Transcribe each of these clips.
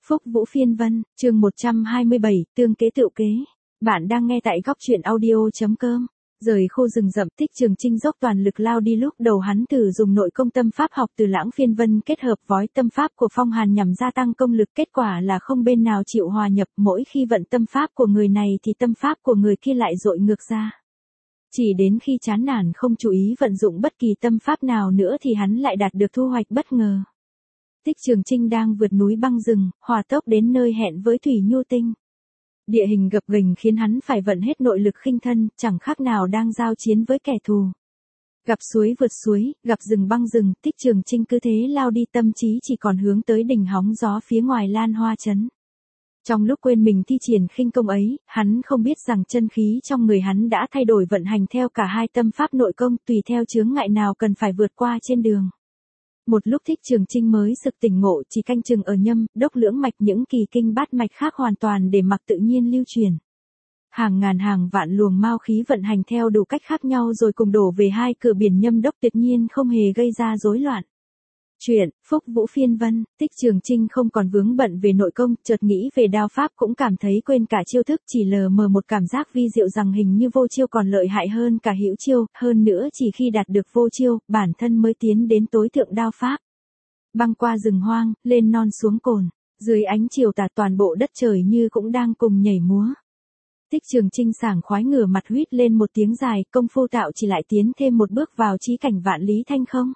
Phúc Vũ Phiên Vân, chương 127, tương kế tựu kế. Bạn đang nghe tại góc truyện audio.com. Rời khu rừng rậm, Tích Trường Chinh dốc toàn lực lao đi. Lúc đầu hắn thử dùng nội công tâm pháp học từ Lãng Phiên Vân kết hợp vói tâm pháp của Phong Hàn nhằm gia tăng công lực, kết quả là không bên nào chịu hòa nhập, mỗi khi vận tâm pháp của người này thì tâm pháp của người kia lại dội ngược ra. Chỉ đến khi chán nản không chú ý vận dụng bất kỳ tâm pháp nào nữa thì hắn lại đạt được thu hoạch bất ngờ. Tích Trường Chinh đang vượt núi băng rừng, hỏa tốc đến nơi hẹn với Thủy Nhu Tinh. Địa hình gập ghềnh khiến hắn phải vận hết nội lực khinh thân, chẳng khác nào đang giao chiến với kẻ thù. Gặp suối vượt suối, gặp rừng băng rừng, Tích Trường Chinh cứ thế lao đi, tâm trí chỉ còn hướng tới đỉnh hóng gió phía ngoài Lan Hoa trấn. Trong lúc quên mình thi triển khinh công ấy, hắn không biết rằng chân khí trong người hắn đã thay đổi vận hành theo cả hai tâm pháp nội công, tùy theo chướng ngại nào cần phải vượt qua trên đường. Một lúc Tích Trường Chinh mới sực tỉnh ngộ, chỉ canh chừng ở nhâm, đốc lưỡng mạch, những kỳ kinh bát mạch khác hoàn toàn để mặc tự nhiên lưu truyền. Hàng ngàn hàng vạn luồng mao khí vận hành theo đủ cách khác nhau rồi cùng đổ về hai cửa biển nhâm đốc, tuyệt nhiên không hề gây ra rối loạn. Chuyện Phúc Vũ Phiên Vân. Tích Trường Chinh không còn vướng bận về nội công, chợt nghĩ về đao pháp cũng cảm thấy quên cả chiêu thức, chỉ lờ mờ một cảm giác vi diệu rằng hình như vô chiêu còn lợi hại hơn cả hữu chiêu, hơn nữa chỉ khi đạt được vô chiêu, bản thân mới tiến đến tối thượng đao pháp. Băng qua rừng hoang, lên non xuống cồn, dưới ánh chiều tà toàn bộ đất trời như cũng đang cùng nhảy múa. Tích Trường Chinh sảng khoái ngửa mặt huýt lên một tiếng dài, công phu tạo chỉ lại tiến thêm một bước vào chí cảnh vạn lý thanh không.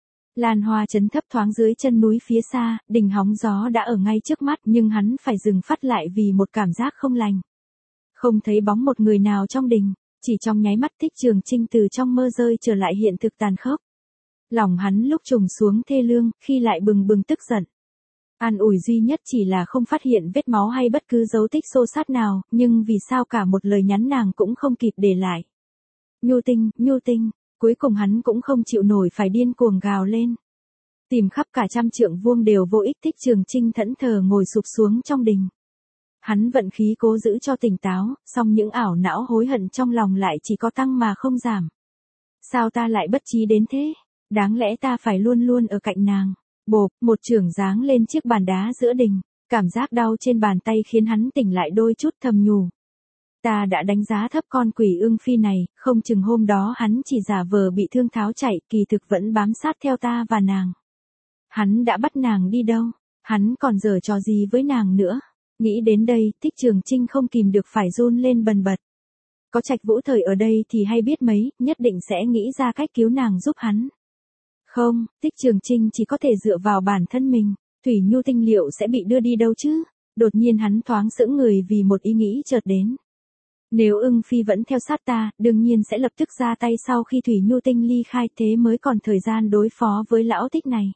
Lan Hoa trấn thấp thoáng dưới chân núi phía xa, đỉnh hóng gió đã ở ngay trước mắt, nhưng hắn phải dừng phát lại vì một cảm giác không lành. Không thấy bóng một người nào trong đình, chỉ trong nháy mắt Tích Trường Chinh từ trong mơ rơi trở lại hiện thực tàn khốc. Lòng hắn lúc trùng xuống thê lương, khi lại bừng bừng tức giận. An ủi duy nhất chỉ là không phát hiện vết máu hay bất cứ dấu tích xô xát nào, nhưng vì sao cả một lời nhắn nàng cũng không kịp để lại. Nhu Tinh, Nhu Tinh. Cuối cùng hắn cũng không chịu nổi phải điên cuồng gào lên. Tìm khắp cả trăm trượng vuông đều vô ích, Tích Trường Chinh thẫn thờ ngồi sụp xuống trong đình. Hắn vận khí cố giữ cho tỉnh táo, song những ảo não hối hận trong lòng lại chỉ có tăng mà không giảm. Sao ta lại bất trí đến thế? Đáng lẽ ta phải luôn luôn ở cạnh nàng. Bộp, một chưởng giáng lên chiếc bàn đá giữa đình. Cảm giác đau trên bàn tay khiến hắn tỉnh lại đôi chút, thầm nhủ. Ta đã đánh giá thấp con quỷ ương phi này, không chừng hôm đó hắn chỉ giả vờ bị thương tháo chạy, kỳ thực vẫn bám sát theo ta và nàng. Hắn đã bắt nàng đi đâu? Hắn còn giở trò gì với nàng nữa? Nghĩ đến đây, Tích Trường Chinh không kìm được phải run lên bần bật. Có Trạch Vũ Thời ở đây thì hay biết mấy, nhất định sẽ nghĩ ra cách cứu nàng giúp hắn. Không, Tích Trường Chinh chỉ có thể dựa vào bản thân mình. Thủy Nhu Tinh liệu sẽ bị đưa đi đâu chứ? Đột nhiên hắn thoáng sững người vì một ý nghĩ chợt đến. Nếu ưng phi vẫn theo sát ta, đương nhiên sẽ lập tức ra tay sau khi Thủy Nhu Tinh ly khai, thế mới còn thời gian đối phó với lão Tích này.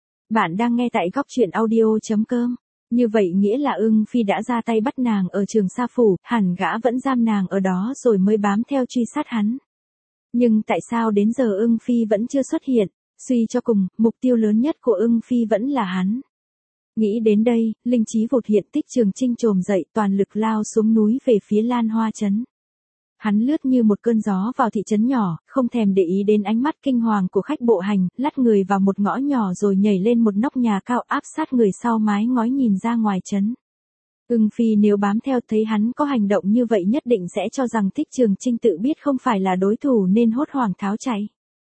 Bạn đang nghe tại góc truyện audio.com. Như vậy nghĩa là ưng phi đã ra tay bắt nàng ở Trường Sa Phủ, hẳn gã vẫn giam nàng ở đó rồi mới bám theo truy sát hắn. Nhưng tại sao đến giờ ưng phi vẫn chưa xuất hiện? Suy cho cùng, mục tiêu lớn nhất của ưng phi vẫn là hắn. Nghĩ đến đây, linh trí vụt hiện, Tích Trường Chinh trồm dậy, toàn lực lao xuống núi về phía Lan Hoa trấn. Hắn lướt như một cơn gió vào thị trấn nhỏ, không thèm để ý đến ánh mắt kinh hoàng của khách bộ hành, lắt người vào một ngõ nhỏ rồi nhảy lên một nóc nhà cao áp sát người sau mái ngói nhìn ra ngoài trấn. Ưng phi nếu bám theo thấy hắn có hành động như vậy nhất định sẽ cho rằng Tích Trường Chinh tự biết không phải là đối thủ nên hốt hoảng tháo chạy.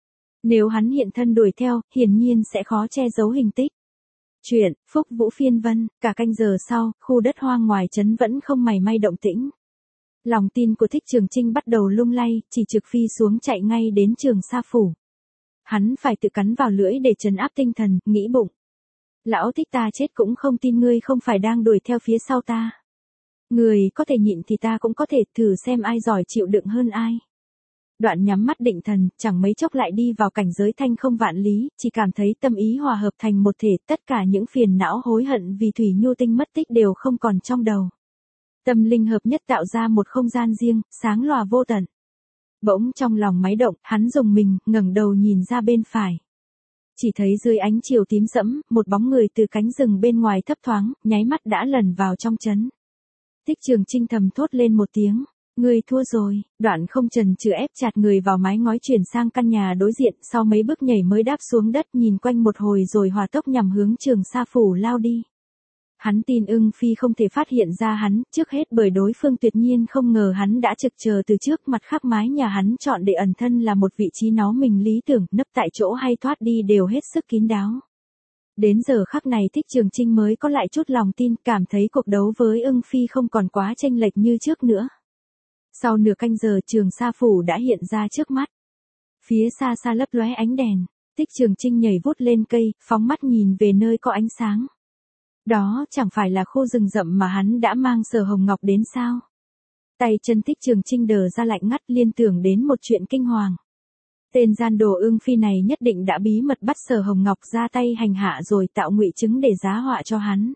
Nếu hắn hiện thân đuổi theo, hiển nhiên sẽ khó che giấu hình tích. Chuyện Phúc Vũ Phiên Vân. Cả canh giờ sau, khu đất hoang ngoài trấn vẫn không mảy may động tĩnh. Lòng tin của Tích Trường Chinh bắt đầu lung lay, chỉ trực phi xuống chạy ngay đến Trường Sa Phủ. Hắn phải tự cắn vào lưỡi để trấn áp tinh thần, nghĩ bụng. Lão Tích, ta chết cũng không tin ngươi không phải đang đuổi theo phía sau ta. Người có thể nhịn thì ta cũng có thể, thử xem ai giỏi chịu đựng hơn ai. Đoạn nhắm mắt định thần, chẳng mấy chốc lại đi vào cảnh giới thanh không vạn lý, chỉ cảm thấy tâm ý hòa hợp thành một thể, tất cả những phiền não hối hận vì Thủy Nhu Tinh mất tích đều không còn trong đầu. Tâm linh hợp nhất tạo ra một không gian riêng, sáng lòa vô tận. Bỗng trong lòng máy động, hắn rùng mình, ngẩng đầu nhìn ra bên phải. Chỉ thấy dưới ánh chiều tím sẫm, một bóng người từ cánh rừng bên ngoài thấp thoáng, nháy mắt đã lẩn vào trong trấn. Tích Trường Chinh thầm thốt lên một tiếng. Ngươi thua rồi, đoạn không chần chừ ép chặt người vào mái ngói chuyển sang căn nhà đối diện, sau mấy bước nhảy mới đáp xuống đất, nhìn quanh một hồi rồi hòa tốc nhằm hướng Trường Sa Phủ lao đi. Hắn tin Ưng Phi không thể phát hiện ra hắn, trước hết bởi đối phương tuyệt nhiên không ngờ hắn đã trực chờ từ trước, mặt khác mái nhà hắn chọn để ẩn thân là một vị trí nó mình lý tưởng, nấp tại chỗ hay thoát đi đều hết sức kín đáo. Đến giờ khắc này Thích Trường Chinh mới có lại chút lòng tin, cảm thấy cuộc đấu với Ưng Phi không còn quá chênh lệch như trước nữa. Sau nửa canh giờ Trường Sa Phủ đã hiện ra trước mắt. Phía xa xa lấp lóe ánh đèn, Thích Trường Chinh nhảy vút lên cây, phóng mắt nhìn về nơi có ánh sáng. Đó chẳng phải là khu rừng rậm mà hắn đã mang Sở Hồng Ngọc đến sao? Tay chân Thích Trường Chinh đờ ra lạnh ngắt, liên tưởng đến một chuyện kinh hoàng. Tên gian đồ Ưng Phi này nhất định đã bí mật bắt Sở Hồng Ngọc ra tay hành hạ rồi tạo ngụy chứng để giá họa cho hắn.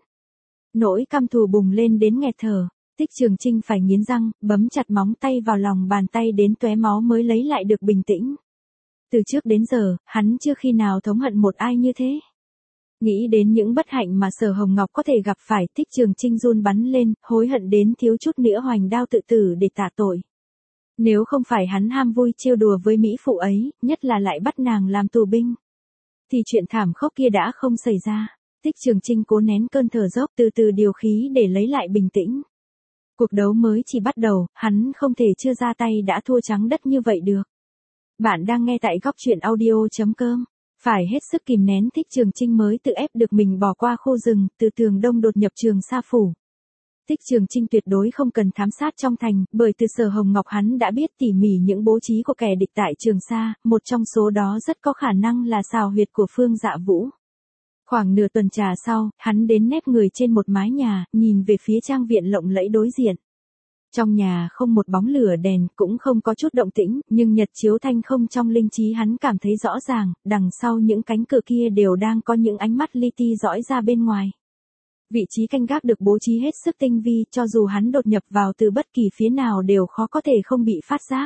Nỗi căm thù bùng lên đến nghẹt thở, Thích Trường Chinh phải nghiến răng, bấm chặt móng tay vào lòng bàn tay đến tóe máu mới lấy lại được bình tĩnh. Từ trước đến giờ, hắn chưa khi nào thống hận một ai như thế. Nghĩ đến những bất hạnh mà Sở Hồng Ngọc có thể gặp phải, Thích Trường Chinh run bắn lên, hối hận đến thiếu chút nữa hoành đao tự tử để tạ tội. Nếu không phải hắn ham vui trêu đùa với mỹ phụ ấy, nhất là lại bắt nàng làm tù binh, thì chuyện thảm khốc kia đã không xảy ra. Thích Trường Chinh cố nén cơn thở dốc, từ từ điều khí để lấy lại bình tĩnh. Cuộc đấu mới chỉ bắt đầu, hắn không thể chưa ra tay đã thua trắng đất như vậy được. Bạn đang nghe tại góc truyện audio.com. Phải hết sức kìm nén, Thích Trường Chinh mới tự ép được mình bỏ qua khu rừng, từ tường đông đột nhập Trường Sa Phủ. Thích Trường Chinh tuyệt đối không cần thám sát trong thành, bởi từ Sở Hồng Ngọc hắn đã biết tỉ mỉ những bố trí của kẻ địch tại Trường Sa, một trong số đó rất có khả năng là sào huyệt của Phương Dạ Vũ. Khoảng nửa tuần trà sau, hắn đến nép người trên một mái nhà, nhìn về phía trang viện lộng lẫy đối diện. Trong nhà không một bóng lửa đèn, cũng không có chút động tĩnh, nhưng nhật chiếu thanh không trong linh trí hắn cảm thấy rõ ràng, đằng sau những cánh cửa kia đều đang có những ánh mắt li ti dõi ra bên ngoài. Vị trí canh gác được bố trí hết sức tinh vi, cho dù hắn đột nhập vào từ bất kỳ phía nào đều khó có thể không bị phát giác.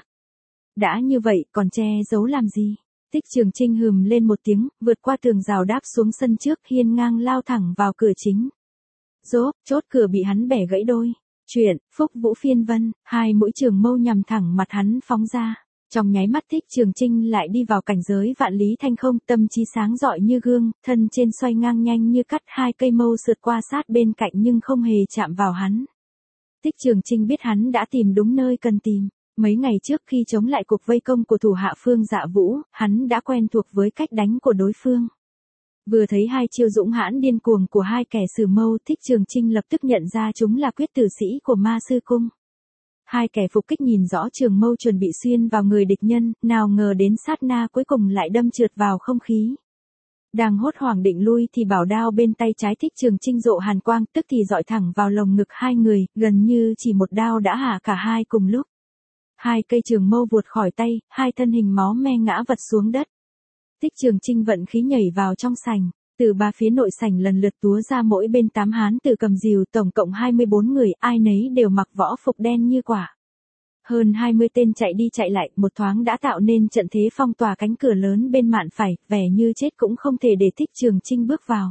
Đã như vậy, còn che giấu làm gì? Thích Trường Chinh hừm lên một tiếng, vượt qua tường rào đáp xuống sân trước, hiên ngang lao thẳng vào cửa chính. Rốp, chốt cửa bị hắn bẻ gãy đôi. Chuyện, Phúc Vũ Phiên Vân, hai mũi trường mâu nhằm thẳng mặt hắn phóng ra. Trong nháy mắt Thích Trường Chinh lại đi vào cảnh giới vạn lý thanh không, tâm trí sáng rọi như gương, thân trên xoay ngang nhanh như cắt, hai cây mâu sượt qua sát bên cạnh nhưng không hề chạm vào hắn. Thích Trường Chinh biết hắn đã tìm đúng nơi cần tìm. Mấy ngày trước khi chống lại cuộc vây công của thủ hạ Phương Dạ Vũ, hắn đã quen thuộc với cách đánh của đối phương. Vừa thấy hai chiêu dũng hãn điên cuồng của hai kẻ sử mâu, Thích Trường Chinh lập tức nhận ra chúng là quyết tử sĩ của Ma Sư Cung. Hai kẻ phục kích nhìn rõ trường mâu chuẩn bị xuyên vào người địch nhân, nào ngờ đến sát na cuối cùng lại đâm trượt vào không khí. Đang hốt hoảng định lui thì bảo đao bên tay trái Thích Trường Chinh rộ hàn quang, tức thì dọi thẳng vào lồng ngực hai người, gần như chỉ một đao đã hạ cả hai cùng lúc. Hai cây trường mâu vụt khỏi tay, hai thân hình máu me ngã vật xuống đất. Thích Trường Chinh vận khí nhảy vào trong sảnh, từ ba phía nội sảnh lần lượt túa ra mỗi bên 8 hán tử cầm rìu, tổng cộng 24 người, ai nấy đều mặc võ phục đen như quả. Hơn 20 tên chạy đi chạy lại, một thoáng đã tạo nên trận thế phong tỏa cánh cửa lớn bên mạn phải, vẻ như chết cũng không thể để Thích Trường Chinh bước vào.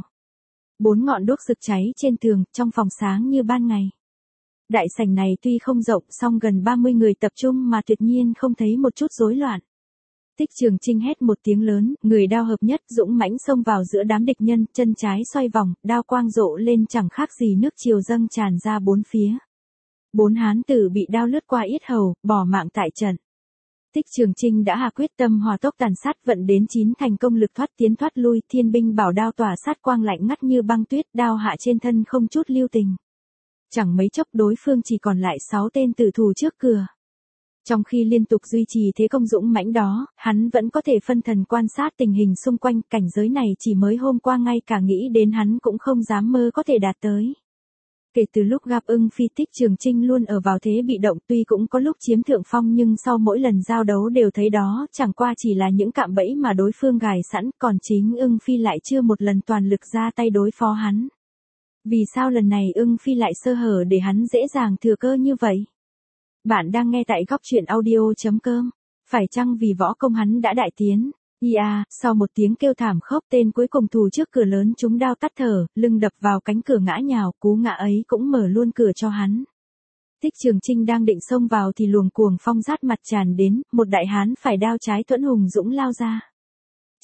4 ngọn đuốc rực cháy trên tường, trong phòng sáng như ban ngày. Đại sảnh này tuy không rộng, song gần 30 người tập trung mà tuyệt nhiên không thấy một chút rối loạn. Thích Trường Chinh hét một tiếng lớn, người đao hợp nhất dũng mãnh xông vào giữa đám địch nhân, chân trái xoay vòng, đao quang rộ lên chẳng khác gì nước triều dâng tràn ra bốn phía. 4 hán tử bị đao lướt qua yết hầu, bỏ mạng tại trận. Thích Trường Chinh đã hạ quyết tâm hòa tốc tàn sát, vận đến 9 thành công lực thoát tiến thoát lui, thiên binh bảo đao tỏa sát quang lạnh ngắt như băng tuyết, đao hạ trên thân không chút lưu tình. Chẳng mấy chốc đối phương chỉ còn lại 6 tên tử thủ trước cửa. Trong khi liên tục duy trì thế công dũng mãnh đó, hắn vẫn có thể phân thần quan sát tình hình xung quanh, cảnh giới này chỉ mới hôm qua ngay cả nghĩ đến hắn cũng không dám mơ có thể đạt tới. Kể từ lúc gặp Ưng Phi, Thích Trường Chinh luôn ở vào thế bị động, tuy cũng có lúc chiếm thượng phong nhưng sau mỗi lần giao đấu đều thấy đó chẳng qua chỉ là những cạm bẫy mà đối phương gài sẵn, còn chính Ưng Phi lại chưa một lần toàn lực ra tay đối phó hắn. Vì sao lần này Ưng Phi lại sơ hở để hắn dễ dàng thừa cơ như vậy? Bạn đang nghe tại góc truyện audio.com. Phải chăng vì võ công hắn đã đại tiến? Sau một tiếng kêu thảm khốc, tên cuối cùng thủ trước cửa lớn trúng đao tắt thở, lưng đập vào cánh cửa ngã nhào, cú ngã ấy cũng mở luôn cửa cho hắn. Thích Trường Chinh đang định xông vào thì luồng cuồng phong rát mặt tràn đến, một đại hán phải đao trái thuẫn hùng dũng lao ra.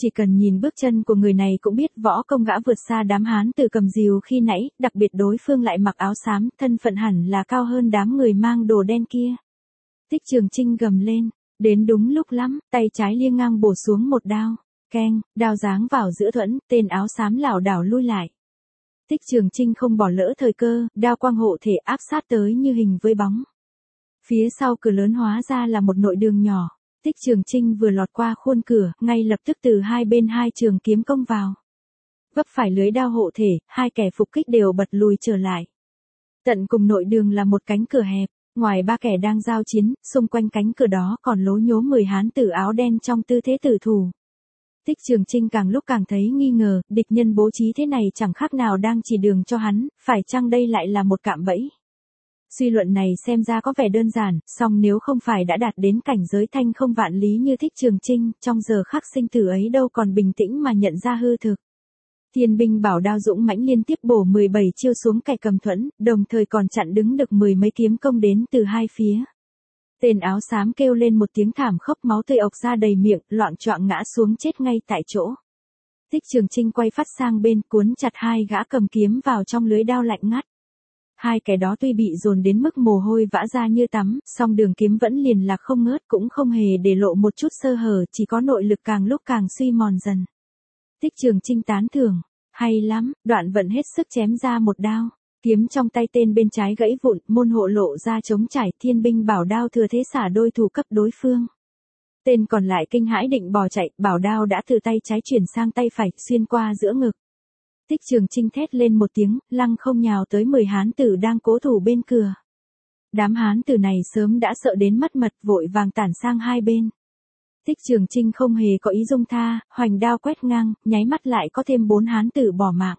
Chỉ cần nhìn bước chân của người này cũng biết võ công gã vượt xa đám hán tử cầm rìu khi nãy, đặc biệt đối phương lại mặc áo xám, thân phận hẳn là cao hơn đám người mang đồ đen kia. Tích Trường Chinh gầm lên, đến đúng lúc lắm, tay trái liêng ngang bổ xuống một đao, keng, đao giáng vào giữa thuẫn, tên áo xám lảo đảo lui lại. Tích Trường Chinh không bỏ lỡ thời cơ, đao quang hộ thể áp sát tới như hình với bóng. Phía sau cửa lớn hóa ra là một nội đường nhỏ. Tích Trường Chinh vừa lọt qua khuôn cửa, ngay lập tức từ hai bên hai trường kiếm công vào. Vấp phải lưới đao hộ thể, hai kẻ phục kích đều bật lùi trở lại. Tận cùng nội đường là một cánh cửa hẹp, ngoài ba kẻ đang giao chiến, xung quanh cánh cửa đó còn lố nhố 10 hán tử áo đen trong tư thế tử thủ. Tích Trường Chinh càng lúc càng thấy nghi ngờ, địch nhân bố trí thế này chẳng khác nào đang chỉ đường cho hắn, phải chăng đây lại là một cạm bẫy? Suy luận này xem ra có vẻ đơn giản, song nếu không phải đã đạt đến cảnh giới thanh không vạn lý như Tích Trường Chinh, trong giờ khắc sinh tử ấy đâu còn bình tĩnh mà nhận ra hư thực. Thiên binh bảo đao dũng mãnh liên tiếp bổ 17 chiêu xuống kẻ cầm thuẫn, đồng thời còn chặn đứng được 10 mấy kiếm công đến từ hai phía. Tên áo xám kêu lên một tiếng thảm khốc, máu tươi ộc ra đầy miệng, loạng choạng ngã xuống chết ngay tại chỗ. Tích Trường Chinh quay phát sang bên, cuốn chặt hai gã cầm kiếm vào trong lưới đao lạnh ngắt. Hai kẻ đó tuy bị dồn đến mức mồ hôi vã ra như tắm, song đường kiếm vẫn liền lạc không ngớt, cũng không hề để lộ một chút sơ hở, chỉ có nội lực càng lúc càng suy mòn dần. Tích Trường Chinh tán thưởng, hay lắm, đoạn vận hết sức chém ra một đao. Kiếm trong tay tên bên trái gãy vụn, môn hộ lộ ra trống trải, thiên binh bảo đao thừa thế xả đôi thủ cấp đối phương. Tên còn lại kinh hãi định bỏ chạy, bảo đao đã từ tay trái chuyển sang tay phải, xuyên qua giữa ngực. Tích Trường Chinh thét lên một tiếng, lăng không nhào tới 10 hán tử đang cố thủ bên cửa. Đám hán tử này sớm đã sợ đến mất mật, vội vàng tản sang hai bên. Tích Trường Chinh không hề có ý dung tha, hoành đao quét ngang, nháy mắt lại có thêm 4 hán tử bỏ mạng.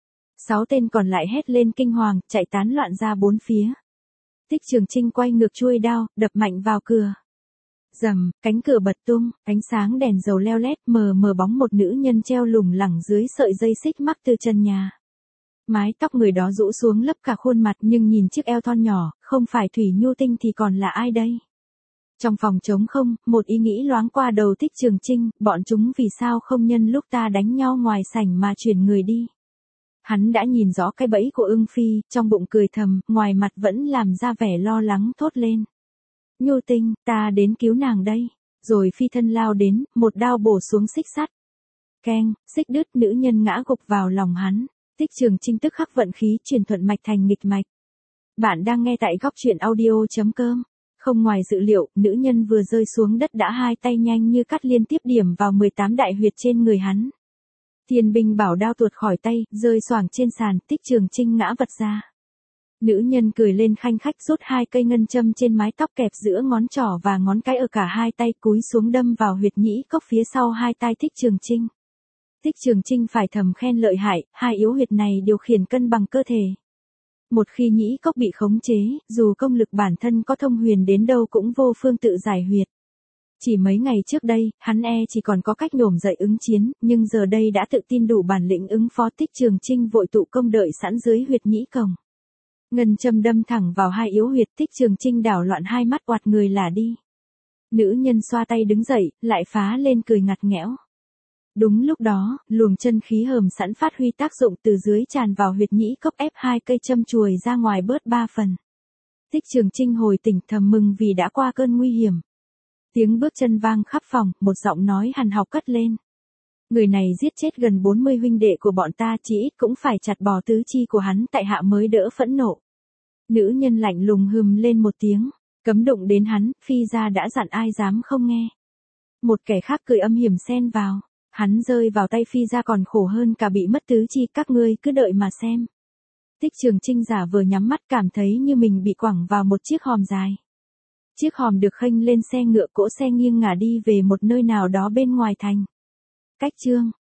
6 tên còn lại hét lên kinh hoàng, chạy tán loạn ra bốn phía. Tích Trường Chinh quay ngược chuôi đao, đập mạnh vào cửa. Rầm, cánh cửa bật tung, ánh sáng đèn dầu leo lét, mờ bóng một nữ nhân treo lủng lẳng dưới sợi dây xích mắc từ chân nhà. Mái tóc người đó rũ xuống lấp cả khuôn mặt, nhưng nhìn chiếc eo thon nhỏ, không phải Thủy Nhu Tinh thì còn là ai đây? Trong phòng trống không, một ý nghĩ loáng qua đầu Tích Trường Chinh, bọn chúng vì sao không nhân lúc ta đánh nhau ngoài sảnh mà chuyển người đi? Hắn đã nhìn rõ cái bẫy của Ưng Phi, trong bụng cười thầm, ngoài mặt vẫn làm ra vẻ lo lắng thốt lên. Nhu Tinh, ta đến cứu nàng đây. Rồi phi thân lao đến, một đao bổ xuống xích sắt. Keng, xích đứt, nữ nhân ngã gục vào lòng hắn. Tích Trường Chinh tức khắc vận khí chuyển thuận mạch thành nghịch mạch. Bạn đang nghe tại góc truyện audio.com. Không ngoài dự liệu, nữ nhân vừa rơi xuống đất đã hai tay nhanh như cắt liên tiếp điểm vào 18 đại huyệt trên người hắn. Thiên binh bảo đao tuột khỏi tay, rơi xoảng trên sàn, Tích Trường Chinh ngã vật ra. Nữ nhân cười lên khanh khách, rút hai cây ngân châm trên mái tóc kẹp giữa ngón trỏ và ngón cái ở cả hai tay, cúi xuống đâm vào huyệt nhĩ cốc phía sau hai tai Tích Trường Chinh. Tích Trường Chinh phải thầm khen lợi hại, hai yếu huyệt này điều khiển cân bằng cơ thể. Một khi nhĩ cốc bị khống chế, dù công lực bản thân có thông huyền đến đâu cũng vô phương tự giải huyệt. Chỉ mấy ngày trước đây, hắn chỉ còn có cách nhổm dậy ứng chiến, nhưng giờ đây đã tự tin đủ bản lĩnh ứng phó. Tích Trường Chinh vội tụ công đợi sẵn dưới huyệt nhĩ cổng. Ngân châm đâm thẳng vào hai yếu huyệt, Tích Trường Chinh đảo loạn hai mắt oạt người lả đi. Nữ nhân xoa tay đứng dậy, lại phá lên cười ngặt nghẽo. Đúng lúc đó, luồng chân khí hờm sẵn phát huy tác dụng, từ dưới tràn vào huyệt nhĩ cốc, ép hai cây châm chùi ra ngoài bớt 3 phần. Tích Trường Chinh hồi tỉnh thầm mừng vì đã qua cơn nguy hiểm. Tiếng bước chân vang khắp phòng, một giọng nói hằn học cất lên. Người này giết chết gần 40 huynh đệ của bọn ta, chỉ ít cũng phải chặt bỏ tứ chi của hắn, tại hạ mới đỡ phẫn nộ. Nữ nhân lạnh lùng hừm lên một tiếng, cấm đụng đến hắn, Phi gia đã dặn ai dám không nghe. Một kẻ khác cười âm hiểm xen vào, hắn rơi vào tay Phi gia còn khổ hơn cả bị mất tứ chi, các ngươi cứ đợi mà xem. Tích Trường Chinh giả vờ nhắm mắt, cảm thấy như mình bị quẳng vào một chiếc hòm dài. Chiếc hòm được khênh lên xe ngựa, cỗ xe nghiêng ngả đi về một nơi nào đó bên ngoài thành. Cách chương